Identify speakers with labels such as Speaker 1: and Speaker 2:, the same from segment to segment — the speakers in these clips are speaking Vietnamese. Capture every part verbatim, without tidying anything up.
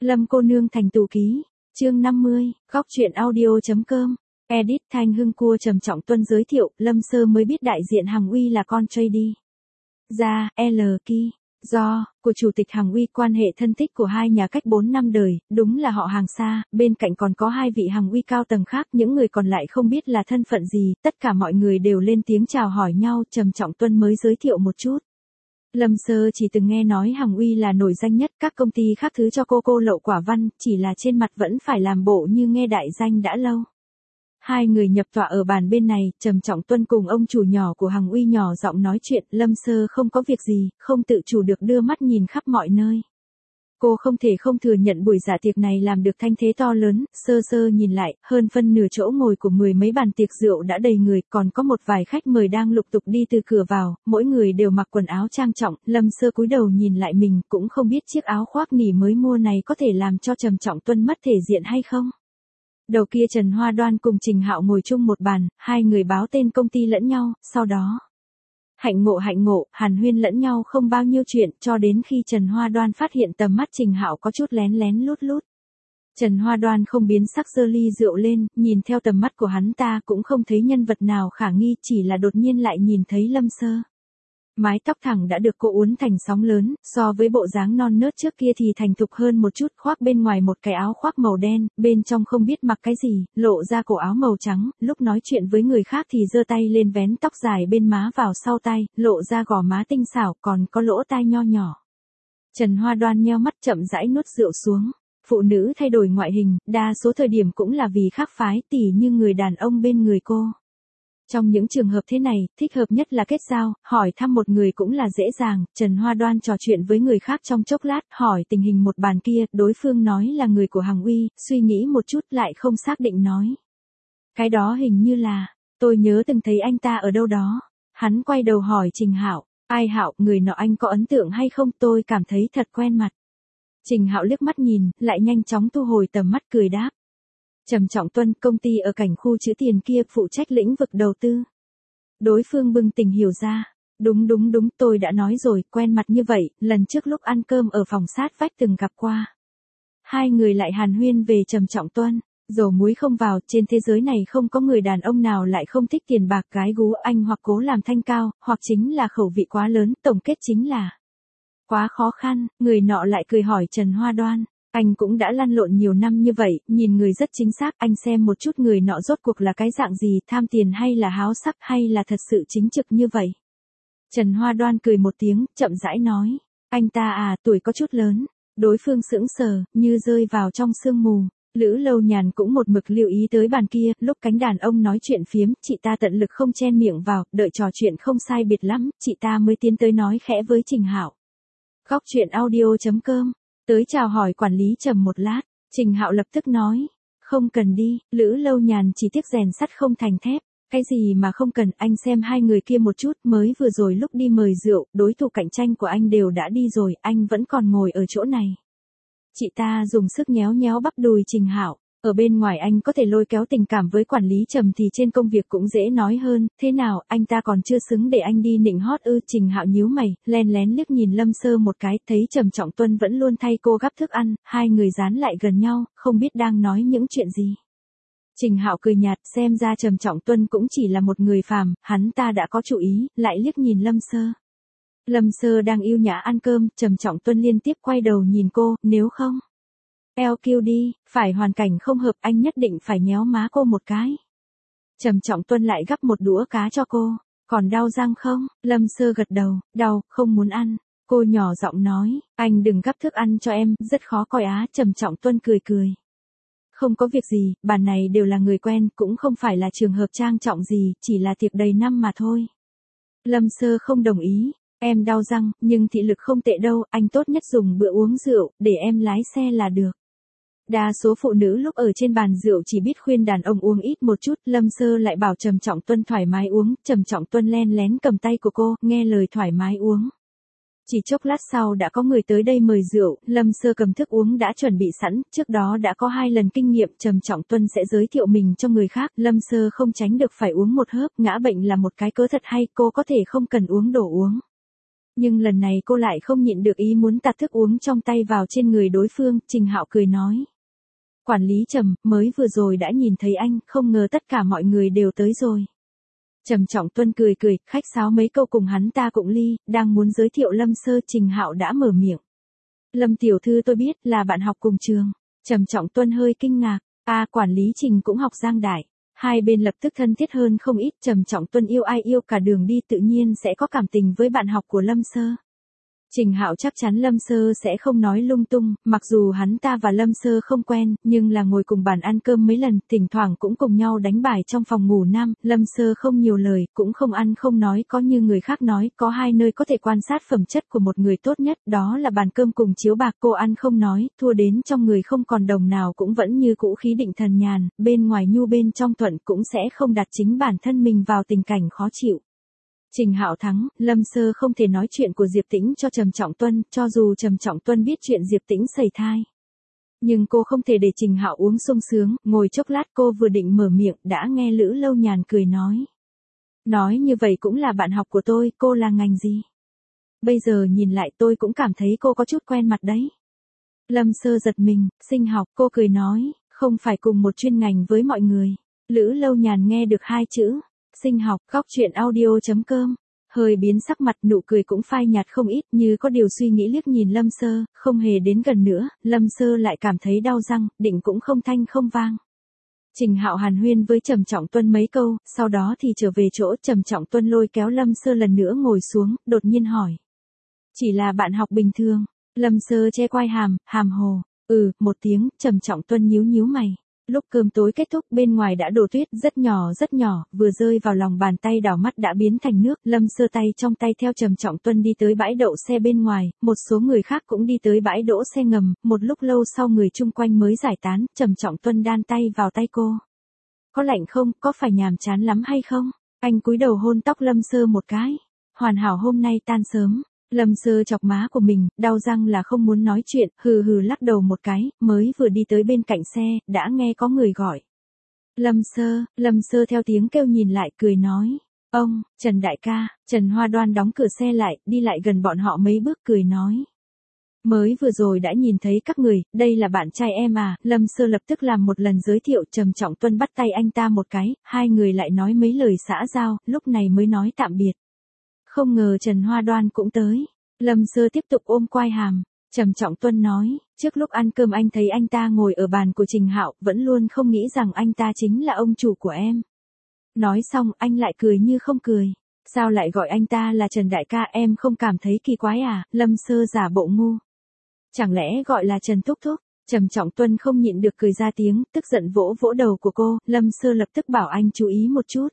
Speaker 1: Lâm cô nương thành tù ký, chương năm mươi, góc truyện audio.com, edit Thanh Hưng Cua Trầm Trọng Tuân giới thiệu, Lâm Sơ mới biết đại diện Hằng Uy là con trader. Ra, L. Ki, do, của Chủ tịch Hằng Uy quan hệ thân thích của hai nhà cách bốn năm đời, đúng là họ hàng xa, bên cạnh còn có hai vị Hằng Uy cao tầng khác, những người còn lại không biết là thân phận gì, tất cả mọi người đều lên tiếng chào hỏi nhau, Trầm Trọng Tuân mới giới thiệu một chút. Lâm Sơ chỉ từng nghe nói Hằng Uy là nổi danh nhất, các công ty khác thứ cho cô cô lậu quả văn, chỉ là trên mặt vẫn phải làm bộ như nghe đại danh đã lâu. Hai người nhập tọa ở bàn bên này, Trầm Trọng Tuân cùng ông chủ nhỏ của Hằng Uy nhỏ giọng nói chuyện, Lâm Sơ không có việc gì, không tự chủ được đưa mắt nhìn khắp mọi nơi. Cô không thể không thừa nhận buổi dạ tiệc này làm được thanh thế to lớn, sơ sơ nhìn lại, hơn phân nửa chỗ ngồi của mười mấy bàn tiệc rượu đã đầy người, còn có một vài khách mời đang lục tục đi từ cửa vào, mỗi người đều mặc quần áo trang trọng, Lâm Sơ cúi đầu nhìn lại mình, cũng không biết chiếc áo khoác nỉ mới mua này có thể làm cho Trầm Trọng Tuân mất thể diện hay không. Đầu kia Trần Hoa Đoan cùng Trình Hạo ngồi chung một bàn, hai người báo tên công ty lẫn nhau, sau đó hạnh ngộ hạnh ngộ, hàn huyên lẫn nhau không bao nhiêu chuyện, cho đến khi Trần Hoa Đoan phát hiện tầm mắt Trình Hạo có chút lén lén lút lút. Trần Hoa Đoan không biến sắc giơ ly rượu lên, nhìn theo tầm mắt của hắn ta cũng không thấy nhân vật nào khả nghi, chỉ là đột nhiên lại nhìn thấy Lâm Sơ. Mái tóc thẳng đã được cô uốn thành sóng lớn, so với bộ dáng non nớt trước kia thì thành thục hơn một chút, khoác bên ngoài một cái áo khoác màu đen, bên trong không biết mặc cái gì, lộ ra cổ áo màu trắng, lúc nói chuyện với người khác thì giơ tay lên vén tóc dài bên má vào sau tay, lộ ra gò má tinh xảo, còn có lỗ tai nho nhỏ. Trần Hoa Đoan nheo mắt chậm rãi nuốt rượu xuống. Phụ nữ thay đổi ngoại hình, đa số thời điểm cũng là vì khác phái, tỉ như người đàn ông bên người cô. Trong những trường hợp thế này, thích hợp nhất là kết giao, hỏi thăm một người cũng là dễ dàng, Trần Hoa Đoan trò chuyện với người khác trong chốc lát, hỏi tình hình một bàn kia, đối phương nói là người của Hằng Uy, suy nghĩ một chút lại không xác định nói. Cái đó hình như là, tôi nhớ từng thấy anh ta ở đâu đó. Hắn quay đầu hỏi Trình Hạo, ai Hạo, người nọ anh có ấn tượng hay không, tôi cảm thấy thật quen mặt. Trình Hạo liếc mắt nhìn, lại nhanh chóng thu hồi tầm mắt cười đáp. Trầm Trọng Tuân, công ty ở cảnh khu chữ tiền kia, phụ trách lĩnh vực đầu tư. Đối phương bừng tỉnh hiểu ra. Đúng đúng đúng, tôi đã nói rồi, quen mặt như vậy, lần trước lúc ăn cơm ở phòng sát vách từng gặp qua. Hai người lại hàn huyên về Trầm Trọng Tuân. Dầu muối không vào, trên thế giới này không có người đàn ông nào lại không thích tiền bạc gái gú, anh hoặc cố làm thanh cao, hoặc chính là khẩu vị quá lớn, tổng kết chính là quá khó khăn. Người nọ lại cười hỏi Trần Hoa Đoan. Anh cũng đã lăn lộn nhiều năm như vậy, nhìn người rất chính xác, anh xem một chút người nọ rốt cuộc là cái dạng gì, tham tiền hay là háo sắc hay là thật sự chính trực như vậy. Trần Hoa Đoan cười một tiếng, chậm rãi nói, anh ta à, tuổi có chút lớn. Đối phương sững sờ, như rơi vào trong sương mù. Lữ Lâu Nhàn cũng một mực lưu ý tới bàn kia, lúc cánh đàn ông nói chuyện phiếm, chị ta tận lực không chen miệng vào, đợi trò chuyện không sai biệt lắm, chị ta mới tiến tới nói khẽ với Trình Hạo. Góc truyện audio.com, tới chào hỏi quản lý Trầm một lát, Trình Hạo lập tức nói, không cần đi. Lữ Lâu Nhàn chỉ tiếc rèn sắt không thành thép, cái gì mà không cần, anh xem hai người kia một chút, mới vừa rồi lúc đi mời rượu, đối thủ cạnh tranh của anh đều đã đi rồi, anh vẫn còn ngồi ở chỗ này. Chị ta dùng sức nhéo nhéo bắp đùi Trình Hạo, ở bên ngoài anh có thể lôi kéo tình cảm với quản lý Trầm thì trên công việc cũng dễ nói hơn, thế nào, anh ta còn chưa xứng để anh đi nịnh hót ư? Trình Hạo nhíu mày, len lén liếc nhìn Lâm Sơ một cái, thấy Trầm Trọng Tuân vẫn luôn thay cô gắp thức ăn, hai người dán lại gần nhau, không biết đang nói những chuyện gì. Trình Hạo cười nhạt, xem ra Trầm Trọng Tuân cũng chỉ là một người phàm, hắn ta đã có chủ ý, lại liếc nhìn Lâm Sơ. Lâm Sơ đang yêu nhã ăn cơm, Trầm Trọng Tuân liên tiếp quay đầu nhìn cô, nếu không eo kiu đi, phải hoàn cảnh không hợp anh nhất định phải nhéo má cô một cái. Trầm Trọng Tuân lại gắp một đũa cá cho cô, còn đau răng không? Lâm Sơ gật đầu, đau, không muốn ăn. Cô nhỏ giọng nói, anh đừng gắp thức ăn cho em, rất khó coi á. Trầm Trọng Tuân cười cười. Không có việc gì, bàn này đều là người quen, cũng không phải là trường hợp trang trọng gì, chỉ là tiệc đầy năm mà thôi. Lâm Sơ không đồng ý. Em đau răng, nhưng thị lực không tệ đâu, anh tốt nhất dùng bữa uống rượu, để em lái xe là được. Đa số phụ nữ lúc ở trên bàn rượu chỉ biết khuyên đàn ông uống ít một chút, Lâm Sơ lại bảo Trầm Trọng Tuân thoải mái uống, Trầm Trọng Tuân len lén cầm tay của cô, nghe lời thoải mái uống. Chỉ chốc lát sau đã có người tới đây mời rượu, Lâm Sơ cầm thức uống đã chuẩn bị sẵn, trước đó đã có hai lần kinh nghiệm, Trầm Trọng Tuân sẽ giới thiệu mình cho người khác, Lâm Sơ không tránh được phải uống một hớp, ngã bệnh là một cái cớ thật hay, cô có thể không cần uống đồ uống. Nhưng lần này cô lại không nhịn được ý muốn tạt thức uống trong tay vào trên người đối phương, Trình Hạo cười nói. Quản lý Trầm, mới vừa rồi đã nhìn thấy anh, không ngờ tất cả mọi người đều tới rồi. Trầm Trọng Tuân cười cười, khách sáo mấy câu cùng hắn ta cụng ly, đang muốn giới thiệu Lâm Sơ, Trình Hạo đã mở miệng. Lâm tiểu thư tôi biết là bạn học cùng trường. Trầm Trọng Tuân hơi kinh ngạc, à quản lý Trình cũng học Giang Đại. Hai bên lập tức thân thiết hơn không ít. Trầm Trọng Tuân yêu ai yêu cả đường đi tự nhiên sẽ có cảm tình với bạn học của Lâm Sơ. Trình Hạo chắc chắn Lâm Sơ sẽ không nói lung tung, mặc dù hắn ta và Lâm Sơ không quen, nhưng là ngồi cùng bàn ăn cơm mấy lần, thỉnh thoảng cũng cùng nhau đánh bài trong phòng ngủ nam, Lâm Sơ không nhiều lời, cũng không ăn không nói, có như người khác nói, có hai nơi có thể quan sát phẩm chất của một người tốt nhất, đó là bàn cơm cùng chiếu bạc. Cô ăn không nói, thua đến trong người không còn đồng nào cũng vẫn như cũ khí định thần nhàn, bên ngoài nhu bên trong thuận, cũng sẽ không đặt chính bản thân mình vào tình cảnh khó chịu. Trình Hạo thắng, Lâm Sơ không thể nói chuyện của Diệp Tĩnh cho Trầm Trọng Tuân, cho dù Trầm Trọng Tuân biết chuyện Diệp Tĩnh sẩy thai. Nhưng cô không thể để Trình Hạo uống sung sướng, ngồi chốc lát cô vừa định mở miệng, đã nghe Lữ Lâu Nhàn cười nói. Nói như vậy cũng là bạn học của tôi, cô là ngành gì? Bây giờ nhìn lại tôi cũng cảm thấy cô có chút quen mặt đấy. Lâm Sơ giật mình, sinh học, cô cười nói, không phải cùng một chuyên ngành với mọi người. Lữ Lâu Nhàn nghe được hai chữ. Sinh học, góc truyện audio chấm com, hơi biến sắc mặt, nụ cười cũng phai nhạt không ít, như có điều suy nghĩ liếc nhìn Lâm Sơ, không hề đến gần nữa, Lâm Sơ lại cảm thấy đau răng, định cũng không thanh không vang. Trình Hạo hàn huyên với Trầm Trọng Tuân mấy câu, sau đó thì trở về chỗ. Trầm Trọng Tuân lôi kéo Lâm Sơ lần nữa ngồi xuống, đột nhiên hỏi. Chỉ là bạn học bình thường. Lâm Sơ che quai hàm, hàm hồ, ừ, một tiếng. Trầm Trọng Tuân nhíu nhíu mày. Lúc cơm tối kết thúc bên ngoài đã đổ tuyết rất nhỏ rất nhỏ, vừa rơi vào lòng bàn tay đảo mắt đã biến thành nước. Lâm Sơ tay trong tay theo Trầm Trọng Tuân đi tới bãi đậu xe bên ngoài, một số người khác cũng đi tới bãi đỗ xe ngầm, một lúc lâu sau người chung quanh mới giải tán. Trầm Trọng Tuân đan tay vào tay cô. Có lạnh không, có phải nhàm chán lắm hay không? Anh cúi đầu hôn tóc Lâm Sơ một cái. Hoàn hảo hôm nay tan sớm. Lâm Sơ chọc má của mình, đau răng là không muốn nói chuyện, hừ hừ lắc đầu một cái, mới vừa đi tới bên cạnh xe, đã nghe có người gọi. Lâm Sơ, Lâm Sơ theo tiếng kêu nhìn lại cười nói, ông, Trần đại ca. Trần Hoa Đoan đóng cửa xe lại, đi lại gần bọn họ mấy bước cười nói. Mới vừa rồi đã nhìn thấy các người, đây là bạn trai em à. Lâm Sơ lập tức làm một lần giới thiệu. Trầm Trọng Tuân bắt tay anh ta một cái, hai người lại nói mấy lời xã giao, lúc này mới nói tạm biệt. Không ngờ Trần Hoa Đoan cũng tới. Lâm Sơ tiếp tục ôm quai hàm. Trầm Trọng Tuân nói, trước lúc ăn cơm anh thấy anh ta ngồi ở bàn của Trình Hạo, vẫn luôn không nghĩ rằng anh ta chính là ông chủ của em. Nói xong anh lại cười như không cười. Sao lại gọi anh ta là Trần đại ca, em không cảm thấy kỳ quái à? Lâm Sơ giả bộ ngu. Chẳng lẽ gọi là Trần thúc thúc? Trầm Trọng Tuân không nhịn được cười ra tiếng, tức giận vỗ vỗ đầu của cô. Lâm Sơ lập tức bảo anh chú ý một chút.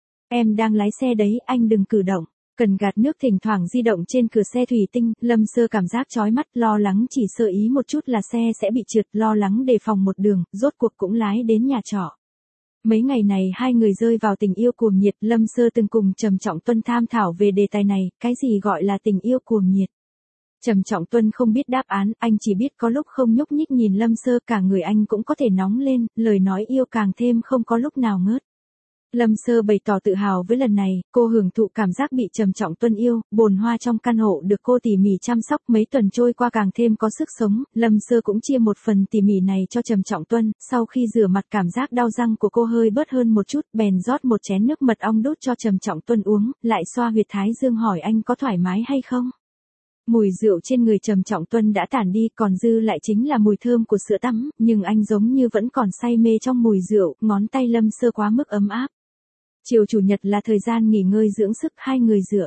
Speaker 1: Em đang lái xe đấy, anh đừng cử động. Cần gạt nước thỉnh thoảng di động trên cửa xe thủy tinh. Lâm Sơ cảm giác chói mắt, lo lắng chỉ sơ ý một chút là xe sẽ bị trượt, lo lắng đề phòng một đường, rốt cuộc cũng lái đến nhà trọ. Mấy ngày này hai người rơi vào tình yêu cuồng nhiệt. Lâm Sơ từng cùng Trầm Trọng Tuân tham thảo về đề tài này, cái gì gọi là tình yêu cuồng nhiệt. Trầm Trọng Tuân không biết đáp án, anh chỉ biết có lúc không nhúc nhích nhìn Lâm Sơ, cả người anh cũng có thể nóng lên, lời nói yêu càng thêm không có lúc nào ngớt. Lâm Sơ bày tỏ tự hào với lần này, cô hưởng thụ cảm giác bị Trầm Trọng Tuân yêu, bồn hoa trong căn hộ được cô tỉ mỉ chăm sóc, mấy tuần trôi qua càng thêm có sức sống. Lâm Sơ cũng chia một phần tỉ mỉ này cho Trầm Trọng Tuân, sau khi rửa mặt cảm giác đau răng của cô hơi bớt hơn một chút, bèn rót một chén nước mật ong đút cho Trầm Trọng Tuân uống, lại xoa huyệt thái dương hỏi anh có thoải mái hay không. Mùi rượu trên người Trầm Trọng Tuân đã tản đi, còn dư lại chính là mùi thơm của sữa tắm, nhưng anh giống như vẫn còn say mê trong mùi rượu, ngón tay Lâm Sơ quá mức ấm áp. Chiều chủ nhật là thời gian nghỉ ngơi dưỡng sức, hai người dựa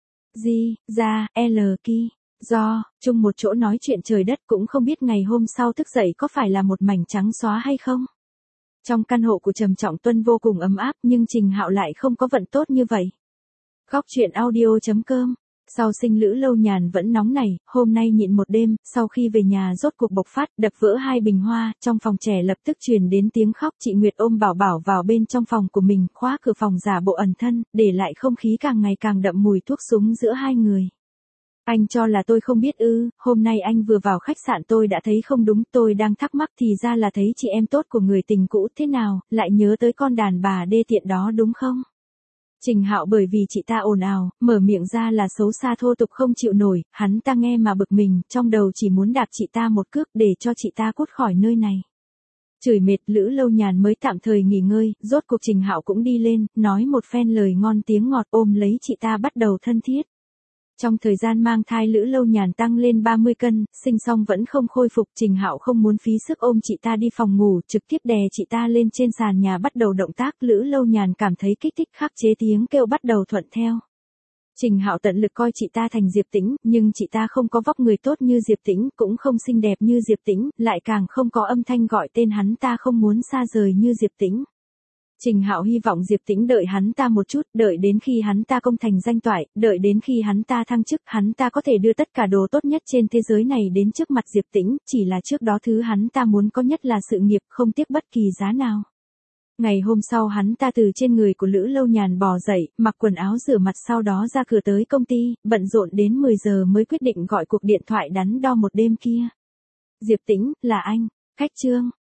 Speaker 1: Di, ra, L, Ki, do, chung một chỗ nói chuyện trời đất, cũng không biết ngày hôm sau thức dậy có phải là một mảnh trắng xóa hay không. Trong căn hộ của Trầm Trọng Tuân vô cùng ấm áp, nhưng Trình Hạo lại không có vận tốt như vậy. Góc truyện audio chấm com. Sau sinh Lữ Lâu Nhàn vẫn nóng nảy, hôm nay nhịn một đêm, sau khi về nhà rốt cuộc bộc phát, đập vỡ hai bình hoa, trong phòng trẻ lập tức truyền đến tiếng khóc. Chị Nguyệt ôm Bảo Bảo vào bên trong phòng của mình, khóa cửa phòng giả bộ ẩn thân, để lại không khí càng ngày càng đậm mùi thuốc súng giữa hai người. Anh cho là tôi không biết ư? Hôm nay anh vừa vào khách sạn tôi đã thấy không đúng, tôi đang thắc mắc thì ra là thấy chị em tốt của người tình cũ, thế nào, lại nhớ tới con đàn bà đê tiện đó đúng không? Trình Hạo bởi vì chị ta ồn ào, mở miệng ra là xấu xa thô tục không chịu nổi, hắn ta nghe mà bực mình, trong đầu chỉ muốn đạp chị ta một cước để cho chị ta cút khỏi nơi này. Chửi mệt, Lữ Lâu Nhàn mới tạm thời nghỉ ngơi, rốt cuộc Trình Hạo cũng đi lên, nói một phen lời ngon tiếng ngọt, ôm lấy chị ta bắt đầu thân thiết. Trong thời gian mang thai Lữ Lâu Nhàn tăng lên ba mươi cân, sinh xong vẫn không khôi phục, Trình Hạo không muốn phí sức ôm chị ta đi phòng ngủ, trực tiếp đè chị ta lên trên sàn nhà bắt đầu động tác, Lữ Lâu Nhàn cảm thấy kích thích, khắc chế tiếng kêu bắt đầu thuận theo. Trình Hạo tận lực coi chị ta thành Diệp Tĩnh, nhưng chị ta không có vóc người tốt như Diệp Tĩnh, cũng không xinh đẹp như Diệp Tĩnh, lại càng không có âm thanh gọi tên hắn ta không muốn xa rời như Diệp Tĩnh. Trình Hạo hy vọng Diệp Tĩnh đợi hắn ta một chút, đợi đến khi hắn ta công thành danh toại, đợi đến khi hắn ta thăng chức, hắn ta có thể đưa tất cả đồ tốt nhất trên thế giới này đến trước mặt Diệp Tĩnh, chỉ là trước đó thứ hắn ta muốn có nhất là sự nghiệp, không tiếc bất kỳ giá nào. Ngày hôm sau hắn ta từ trên người của Lữ Lâu Nhàn bò dậy, mặc quần áo rửa mặt sau đó ra cửa tới công ty, bận rộn đến mười giờ mới quyết định gọi cuộc điện thoại đắn đo một đêm kia. Diệp Tĩnh, là anh, khách Trương,